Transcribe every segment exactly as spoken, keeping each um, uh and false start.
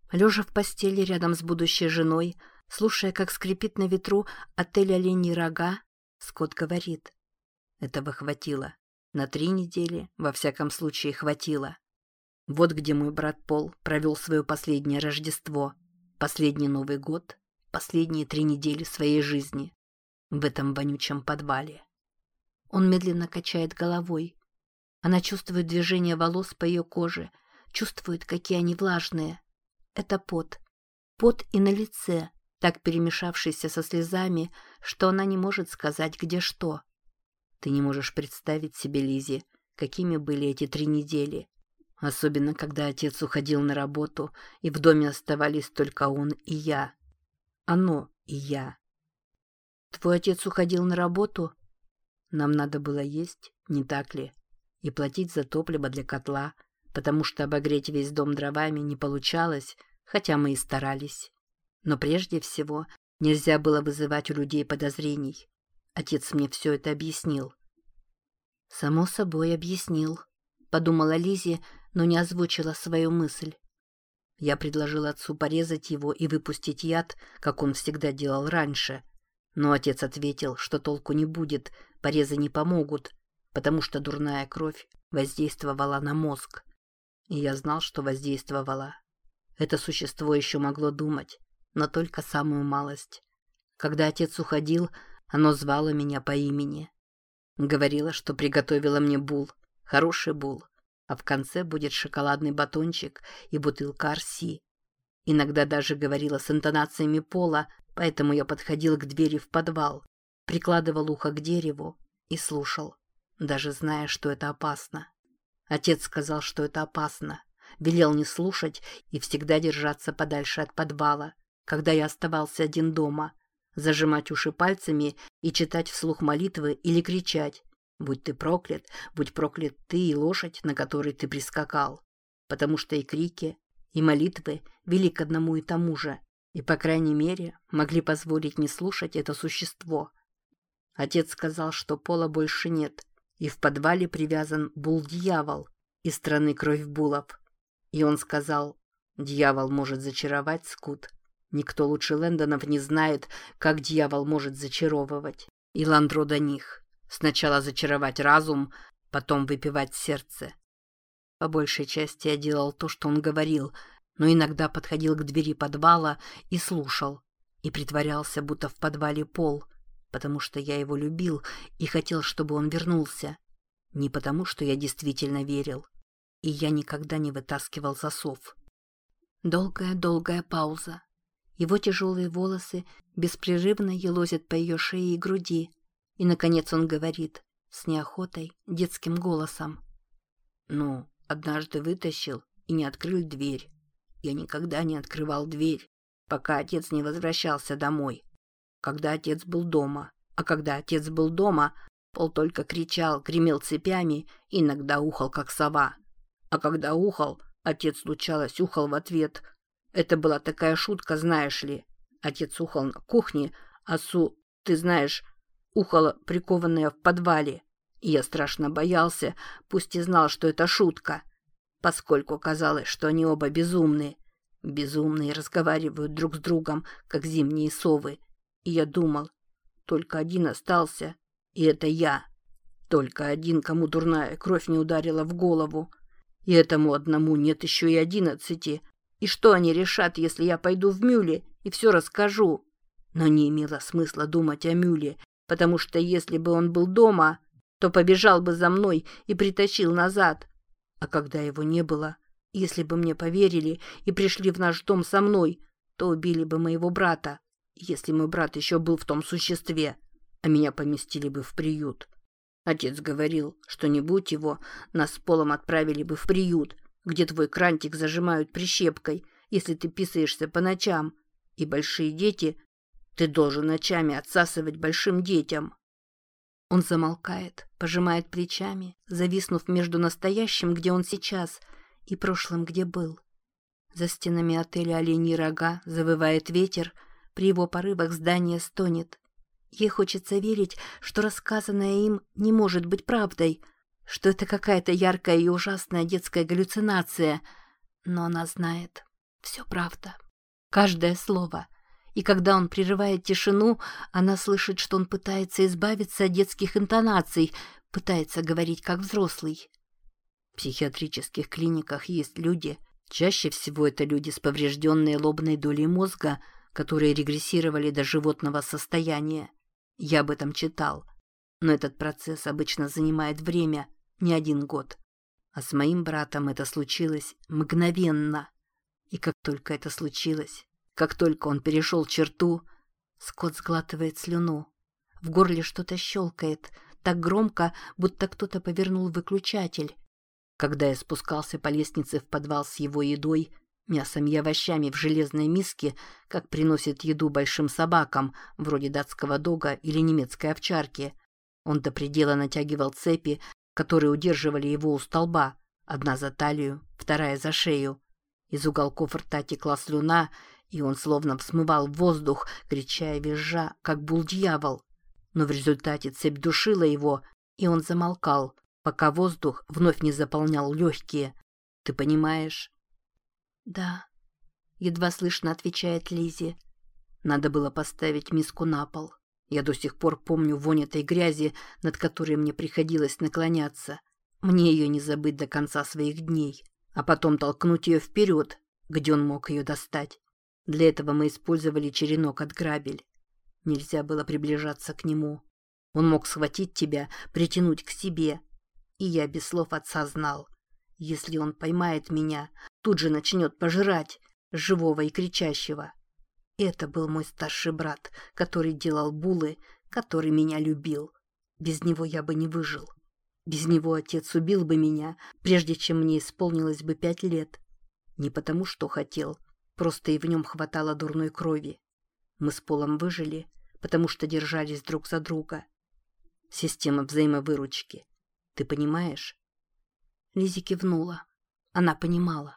Лежа в постели рядом с будущей женой, слушая, как скрипит на ветру отель «Оленьи рога», Скотт говорит: «Этого хватило. На три недели, во всяком случае, хватило. Вот где мой брат Пол провел свое последнее Рождество, последний Новый год, последние три недели своей жизни. В этом вонючем подвале». Он медленно качает головой. Она чувствует движение волос по ее коже, чувствует, какие они влажные. Это пот. Пот и на лице, так перемешавшийся со слезами, что она не может сказать, где что. Ты не можешь представить себе, Лиззи, какими были эти три недели. Особенно, когда отец уходил на работу, и в доме оставались только он и я. Оно и я. Твой отец уходил на работу? Нам надо было есть, не так ли? И платить за топливо для котла, потому что обогреть весь дом дровами не получалось, хотя мы и старались. Но прежде всего нельзя было вызывать у людей подозрений. Отец мне все это объяснил. «Само собой объяснил», — подумала Лиззи, но не озвучила свою мысль. Я предложил отцу порезать его и выпустить яд, как он всегда делал раньше. Но отец ответил, что толку не будет, порезы не помогут, потому что дурная кровь воздействовала на мозг. И я знал, что воздействовала. Это существо еще могло думать, но только самую малость. Когда отец уходил, оно звало меня по имени. Говорило, что приготовила мне бул, хороший бул, а в конце будет шоколадный батончик и бутылка Арси. Иногда даже говорила с интонациями Пола, поэтому я подходил к двери в подвал, прикладывал ухо к дереву и слушал, даже зная, что это опасно. Отец сказал, что это опасно, велел не слушать и всегда держаться подальше от подвала, когда я оставался один дома, зажимать уши пальцами и читать вслух молитвы или кричать: «Будь ты проклят, будь проклят ты и лошадь, на которой ты прискакал», потому что и крики, и молитвы вели к одному и тому же, и, по крайней мере, могли позволить не слушать это существо. Отец сказал, что Пола больше нет, и в подвале привязан бул-дьявол из страны кровь булов. И он сказал: «Дьявол может зачаровать, Скут. Никто лучше Лэндонов не знает, как дьявол может зачаровывать. И Ландро до них. Сначала зачаровать разум, потом выпивать сердце». По большей части я делал то, что он говорил, но иногда подходил к двери подвала и слушал, и притворялся, будто в подвале Пол, потому что я его любил и хотел, чтобы он вернулся. Не потому, что я действительно верил. И я никогда не вытаскивал засов. Долгая-долгая пауза. Его тяжелые волосы беспрерывно елозят по ее шее и груди. И, наконец, он говорит с неохотой, детским голосом: «Ну, однажды вытащил и не открыл дверь. Я никогда не открывал дверь, пока отец не возвращался домой. Когда отец был дома. А когда отец был дома, Пол только кричал, гремел цепями и иногда ухал, как сова. А когда ухал, отец, случалось, ухал в ответ. Это была такая шутка, знаешь ли. Отец ухал на кухне, а Су, ты знаешь, ухала, прикованная в подвале. И я страшно боялся, пусть и знал, что это шутка, поскольку казалось, что они оба безумные. Безумные разговаривают друг с другом, как зимние совы. И я думал, только один остался, и это я. Только один, кому дурная кровь не ударила в голову. И этому одному нет еще и одиннадцати. И что они решат, если я пойду в Мюле и все расскажу? Но не имело смысла думать о Мюле, потому что если бы он был дома, то побежал бы за мной и притащил назад. А когда его не было, если бы мне поверили и пришли в наш дом со мной, то убили бы моего брата, если мой брат еще был в том существе, а меня поместили бы в приют. Отец говорил, что не будь его, нас с Полом отправили бы в приют, где твой крантик зажимают прищепкой, если ты писаешься по ночам, и большие дети, ты должен ночами отсасывать большим детям». Он замолкает, пожимает плечами, зависнув между настоящим, где он сейчас, и прошлым, где был. За стенами отеля «Оленьи рога» завывает ветер, при его порывах здание стонет. Ей хочется верить, что рассказанное им не может быть правдой, что это какая-то яркая и ужасная детская галлюцинация, но она знает, Все правда. Каждое слово. И когда он прерывает тишину, она слышит, что он пытается избавиться от детских интонаций, пытается говорить как взрослый. В психиатрических клиниках есть люди, чаще всего это люди с поврежденной лобной долей мозга, которые регрессировали до животного состояния. Я об этом читал. Но этот процесс обычно занимает время, не один год. А с моим братом это случилось мгновенно. И как только это случилось, как только он перешел черту, Скотт сглатывает слюну. В горле что-то щелкает, так громко, будто кто-то повернул выключатель. Когда я спускался по лестнице в подвал с его едой, мясом и овощами в железной миске, как приносят еду большим собакам, вроде датского дога или немецкой овчарки, он до предела натягивал цепи, которые удерживали его у столба, одна за талию, вторая за шею. Из уголков рта текла слюна, и он словно взмывал в воздух, крича и визжа, как бул-дьявол. Но в результате цепь душила его, и он замолкал, пока воздух вновь не заполнял легкие. Ты понимаешь? «Да», — едва слышно отвечает Лиззи. Надо было поставить миску на пол. Я до сих пор помню вонь этой грязи, над которой мне приходилось наклоняться. Мне ее не забыть до конца своих дней. А потом толкнуть ее вперед, где он мог ее достать. Для этого мы использовали черенок от грабель. Нельзя было приближаться к нему. Он мог схватить тебя, притянуть к себе. И я без слов отца знал. Если он поймает меня, тут же начнет пожирать, живого и кричащего. Это был мой старший брат, который делал булы, который меня любил. Без него я бы не выжил. Без него отец убил бы меня, прежде чем мне исполнилось бы пять лет. Не потому, что хотел, просто и в нем хватало дурной крови. Мы с Полом выжили, потому что держались друг за друга. Система взаимовыручки. Ты понимаешь? Лиззи кивнула. Она понимала.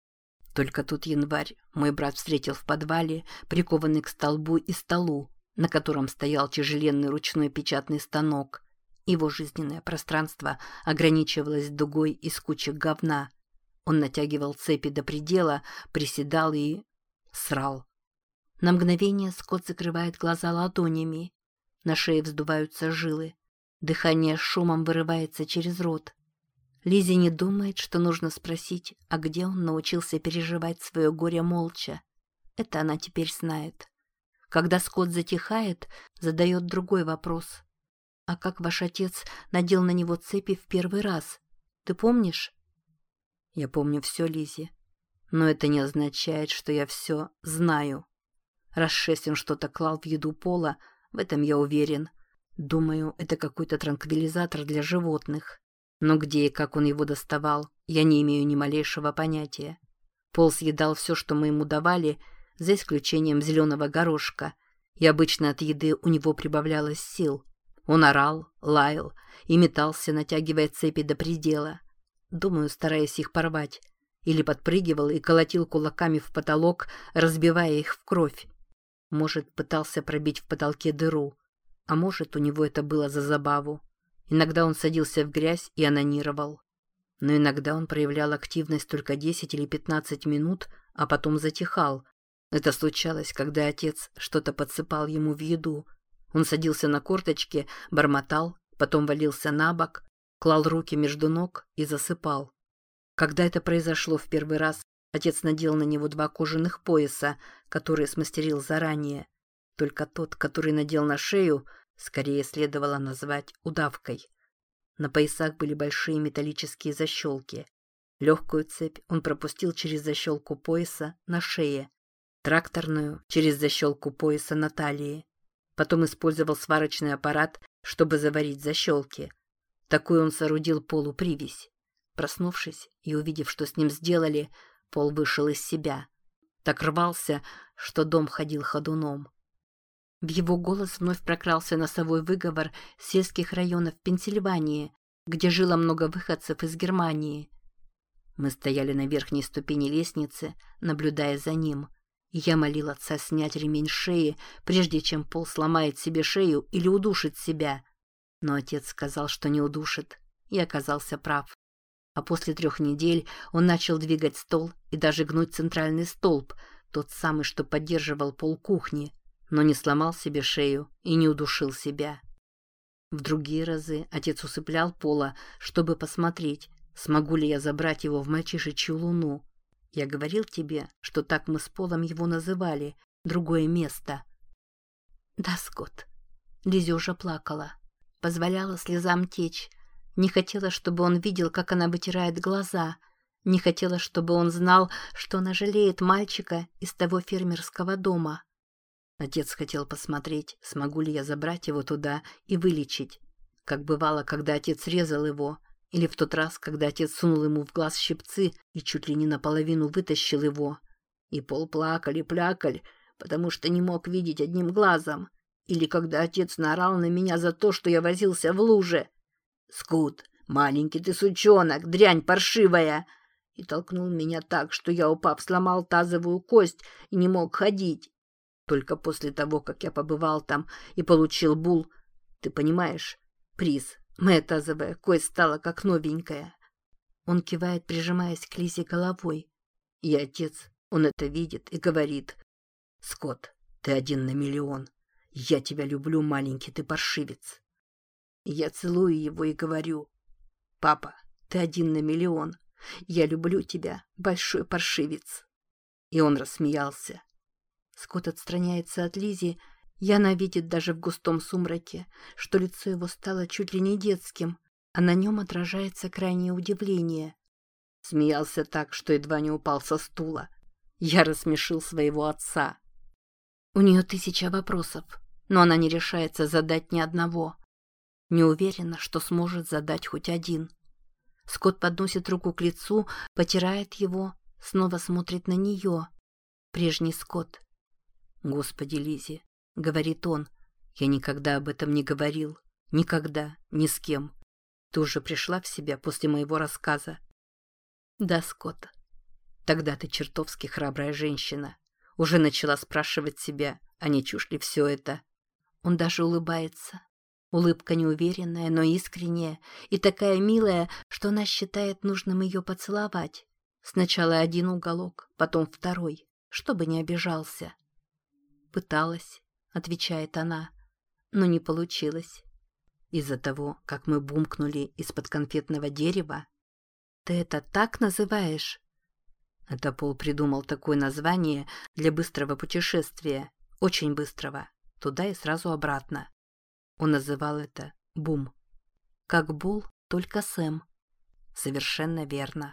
Только тут январь мой брат встретил в подвале, прикованный к столбу и столу, на котором стоял тяжеленный ручной печатный станок. Его жизненное пространство ограничивалось дугой из кучек говна. Он натягивал цепи до предела, приседал и... срал. На мгновение Скотт закрывает глаза ладонями. На шее вздуваются жилы. Дыхание шумом вырывается через рот. Лиззи не думает, что нужно спросить, а где он научился переживать свое горе молча. Это она теперь знает. Когда Скотт затихает, задает другой вопрос. «А как ваш отец надел на него цепи в первый раз? Ты помнишь?» «Я помню все, Лиззи. Но это не означает, что я все знаю. Раз шесть он что-то клал в еду Пола, в этом я уверен. Думаю, это какой-то транквилизатор для животных. Но где и как он его доставал, я не имею ни малейшего понятия. Пол съедал все, что мы ему давали, за исключением зеленого горошка, и обычно от еды у него прибавлялось сил. Он орал, лаял и метался, натягивая цепи до предела. Думаю, стараясь их порвать. Или подпрыгивал и колотил кулаками в потолок, разбивая их в кровь. Может, пытался пробить в потолке дыру. А может, у него это было за забаву. Иногда он садился в грязь и онанировал. Но иногда он проявлял активность только десять или пятнадцать минут, а потом затихал. Это случалось, когда отец что-то подсыпал ему в еду. Он садился на корточки, бормотал, потом валился на бок, клал руки между ног и засыпал. Когда это произошло в первый раз, отец надел на него два кожаных пояса, которые смастерил заранее. Только тот, который надел на шею, скорее следовало назвать удавкой. На поясах были большие металлические защелки. Легкую цепь он пропустил через защелку пояса на шее, тракторную через защелку пояса на талии. Потом использовал сварочный аппарат, чтобы заварить защелки. Такую он соорудил Полу привязь. Проснувшись и увидев, что с ним сделали, Пол вышел из себя. Так рвался, что дом ходил ходуном. В его голос вновь прокрался носовой выговор сельских районов Пенсильвании, где жило много выходцев из Германии. Мы стояли на верхней ступени лестницы, наблюдая за ним. И я молил отца снять ремень с шеи, прежде чем Пол сломает себе шею или удушит себя. Но отец сказал, что не удушит, и оказался прав. А после трех недель он начал двигать стол и даже гнуть центральный столб, тот самый, что поддерживал пол кухни, но не сломал себе шею и не удушил себя. В другие разы отец усыплял Пола, чтобы посмотреть, смогу ли я забрать его в мальчишечью луну. Я говорил тебе, что так мы с Полом его называли, другое место. Да, Скотт. Лиззи уже плакала, позволяла слезам течь, не хотела, чтобы он видел, как она вытирает глаза, не хотела, чтобы он знал, что она жалеет мальчика из того фермерского дома. Отец хотел посмотреть, смогу ли я забрать его туда и вылечить, как бывало, когда отец резал его, или в тот раз, когда отец сунул ему в глаз щипцы и чуть ли не наполовину вытащил его. И Пол плакали, плакали, потому что не мог видеть одним глазом. Или когда отец наорал на меня за то, что я возился в луже. «Скут, маленький ты сучонок, дрянь паршивая!» И толкнул меня так, что я, упав, сломал тазовую кость и не мог ходить. Только после того, как я побывал там и получил бул, ты понимаешь, приз, моя тазовая кость стала как новенькая. Он кивает, прижимаясь к Лизе головой. И отец, он это видит и говорит: «Скотт, ты один на миллион. Я тебя люблю, маленький ты паршивец». Я целую его и говорю: «Папа, ты один на миллион. Я люблю тебя, большой паршивец». И он рассмеялся. Скотт отстраняется от Лизи, и она видит даже в густом сумраке, что лицо его стало чуть ли не детским, а на нем отражается крайнее удивление. Смеялся так, что едва не упал со стула. Я рассмешил своего отца. У нее тысяча вопросов, но она не решается задать ни одного. Не уверена, что сможет задать хоть один. Скотт подносит руку к лицу, потирает его, снова смотрит на нее. Прежний Скотт. «Господи, Лиззи», — говорит он, — «я никогда об этом не говорил. Никогда, ни с кем. Ты уже пришла в себя после моего рассказа?» «Да, Скотт. Тогда ты чертовски храбрая женщина. Уже начала спрашивать себя, а не чушь ли все это?» Он даже улыбается. Улыбка неуверенная, но искренняя и такая милая, что она считает нужным ее поцеловать. Сначала один уголок, потом второй, чтобы не обижался. «Пыталась», — отвечает она, — «но не получилось. Из-за того, как мы бумкнули из-под конфетного дерева». «Ты это так называешь?» Это Пол придумал такое название для быстрого путешествия, очень быстрого, туда и сразу обратно. Он называл это «бум». Как Бул, только Сэм. Совершенно верно.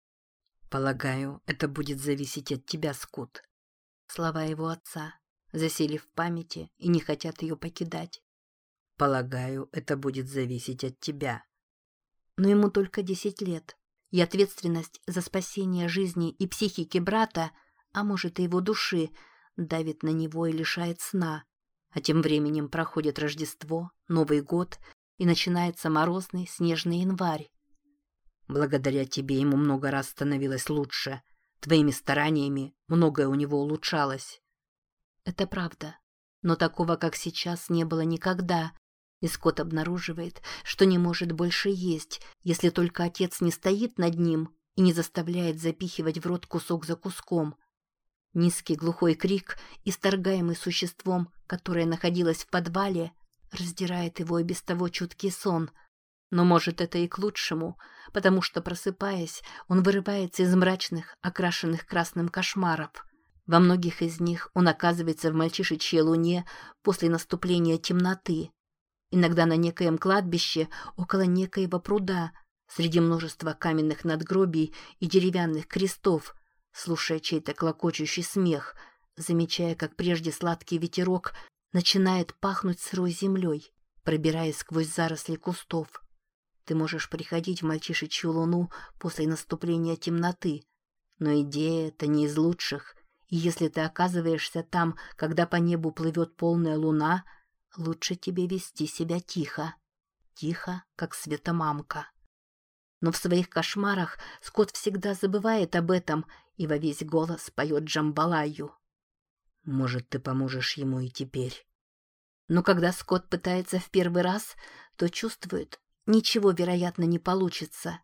«Полагаю, это будет зависеть от тебя, Скотт». Слова его отца засели в памяти и не хотят ее покидать. «Полагаю, это будет зависеть от тебя». Но ему только десять лет, и ответственность за спасение жизни и психики брата, а может и его души, давит на него и лишает сна. А тем временем проходит Рождество, Новый год, и начинается морозный снежный январь. Благодаря тебе ему много раз становилось лучше. Твоими стараниями многое у него улучшалось. Это правда. Но такого, как сейчас, не было никогда. И Скотт обнаруживает, что не может больше есть, если только отец не стоит над ним и не заставляет запихивать в рот кусок за куском. Низкий глухой крик, исторгаемый существом, которое находилось в подвале, раздирает его и без того чуткий сон. Но, может, это и к лучшему, потому что, просыпаясь, он вырывается из мрачных, окрашенных красным кошмаров. Во многих из них он оказывается в мальчишечьей луне после наступления темноты. Иногда на некоем кладбище, около некоего пруда, среди множества каменных надгробий и деревянных крестов, слушая чей-то клокочущий смех, замечая, как прежде сладкий ветерок начинает пахнуть сырой землей, пробираясь сквозь заросли кустов. Ты можешь приходить в мальчишечью луну после наступления темноты, но идея эта не из лучших, и если ты оказываешься там, когда по небу плывет полная луна, лучше тебе вести себя тихо. Тихо, как светомамка. Но в своих кошмарах Скотт всегда забывает об этом и во весь голос поет джамбалаю. Может, ты поможешь ему и теперь. Но когда Скотт пытается в первый раз, то чувствует, ничего, вероятно, не получится.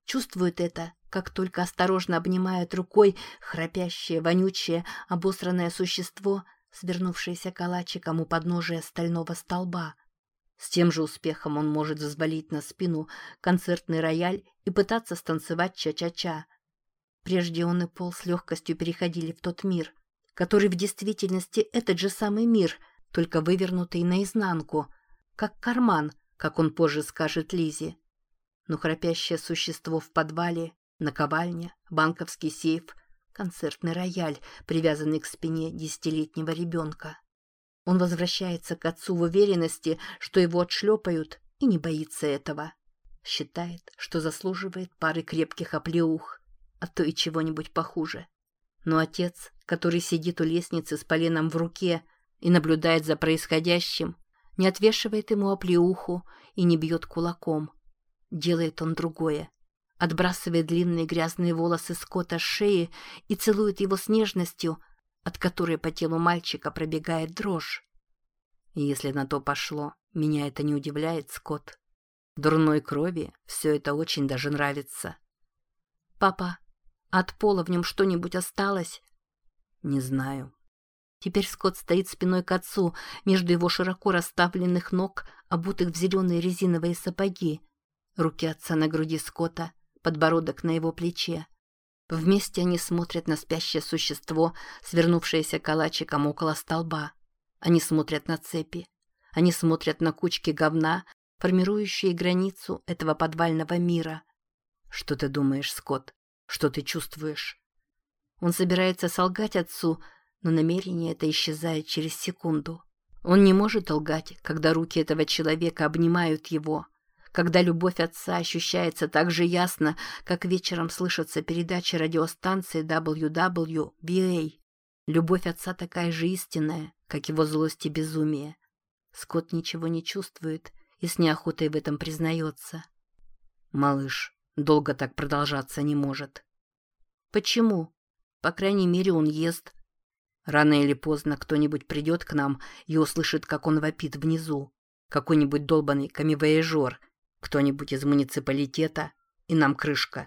чувствует это, как только осторожно обнимает рукой храпящее, вонючее, обосранное существо, свернувшееся калачиком у подножия стального столба. С тем же успехом он может взвалить на спину концертный рояль и пытаться станцевать ча-ча-ча. Прежде он и Пол с легкостью переходили в тот мир, который в действительности этот же самый мир, только вывернутый наизнанку, как карман, как он позже скажет Лизе. Но храпящее существо в подвале, наковальня, банковский сейф, концертный рояль, привязанный к спине десятилетнего ребенка. Он возвращается к отцу в уверенности, что его отшлепают, и не боится этого. Считает, что заслуживает пары крепких оплеух, а то и чего-нибудь похуже. Но отец, который сидит у лестницы с поленом в руке и наблюдает за происходящим, не отвешивает ему оплеуху и не бьет кулаком. Делает он другое. Отбрасывает длинные грязные волосы Скотта с шеи и целует его с нежностью, от которой по телу мальчика пробегает дрожь. И если на то пошло, меня это не удивляет, Скотт. Дурной крови все это очень даже нравится. Папа, от Пола в нем что-нибудь осталось? Не знаю. Теперь Скотт стоит спиной к отцу, между его широко расставленных ног, обутых в зеленые резиновые сапоги. Руки отца на груди Скотта, подбородок на его плече. Вместе они смотрят на спящее существо, свернувшееся калачиком около столба. Они смотрят на цепи. Они смотрят на кучки говна, формирующие границу этого подвального мира. Что ты думаешь, Скотт? Что ты чувствуешь? Он собирается солгать отцу, но намерение это исчезает через секунду. Он не может лгать, когда руки этого человека обнимают его, когда любовь отца ощущается так же ясно, как вечером слышатся передачи радиостанции дабл ю дабл ю би эй. Любовь отца такая же истинная, как его злость и безумие. Скотт ничего не чувствует и с неохотой в этом признается. «Малыш, долго так продолжаться не может». «Почему? По крайней мере, он ест». Рано или поздно кто-нибудь придет к нам и услышит, как он вопит внизу. Какой-нибудь долбанный камевояжер, кто-нибудь из муниципалитета, и нам крышка.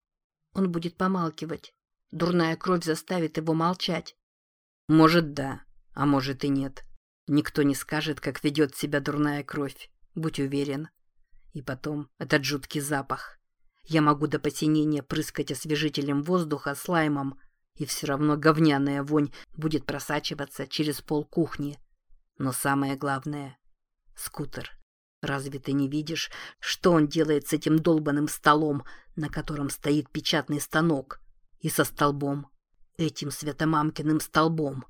Он будет помалкивать. Дурная кровь заставит его молчать. Может, да, а может и нет. Никто не скажет, как ведет себя дурная кровь, будь уверен. И потом этот жуткий запах. Я могу до посинения прыскать освежителем воздуха слаймом, и все равно говняная вонь будет просачиваться через пол кухни. Но самое главное — скутер. Разве ты не видишь, что он делает с этим долбаным столом, на котором стоит печатный станок, и со столбом, этим светомамкиным столбом?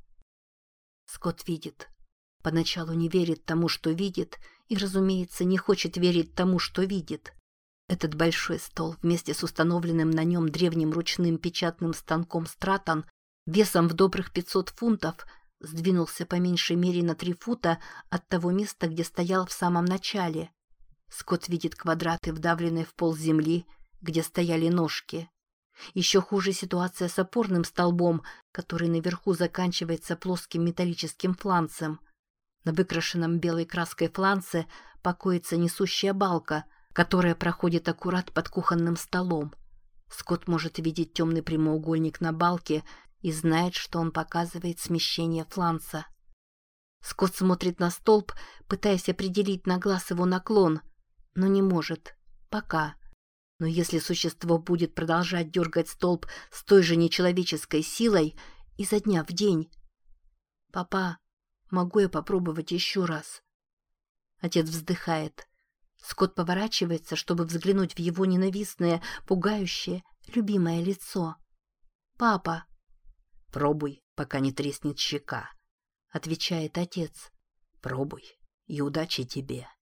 Скотт видит. Поначалу не верит тому, что видит, и, разумеется, не хочет верить тому, что видит. Этот большой стол вместе с установленным на нем древним ручным печатным станком Стратон весом в добрых пятьсот фунтов сдвинулся по меньшей мере на три фута от того места, где стоял в самом начале. Скотт видит квадраты, вдавленные в пол земли, где стояли ножки. Еще хуже ситуация с опорным столбом, который наверху заканчивается плоским металлическим фланцем. На выкрашенном белой краской фланце покоится несущая балка, которая проходит аккурат под кухонным столом. Скотт может видеть темный прямоугольник на балке и знает, что он показывает смещение фланца. Скотт смотрит на столб, пытаясь определить на глаз его наклон, но не может. Пока. Но если существо будет продолжать дергать столб с той же нечеловеческой силой изо дня в день... «Папа, могу я попробовать еще раз?» Отец вздыхает. Скотт поворачивается, чтобы взглянуть в его ненавистное, пугающее, любимое лицо. «Папа!» «Пробуй, пока не треснет щека», — отвечает отец. «Пробуй, и удачи тебе».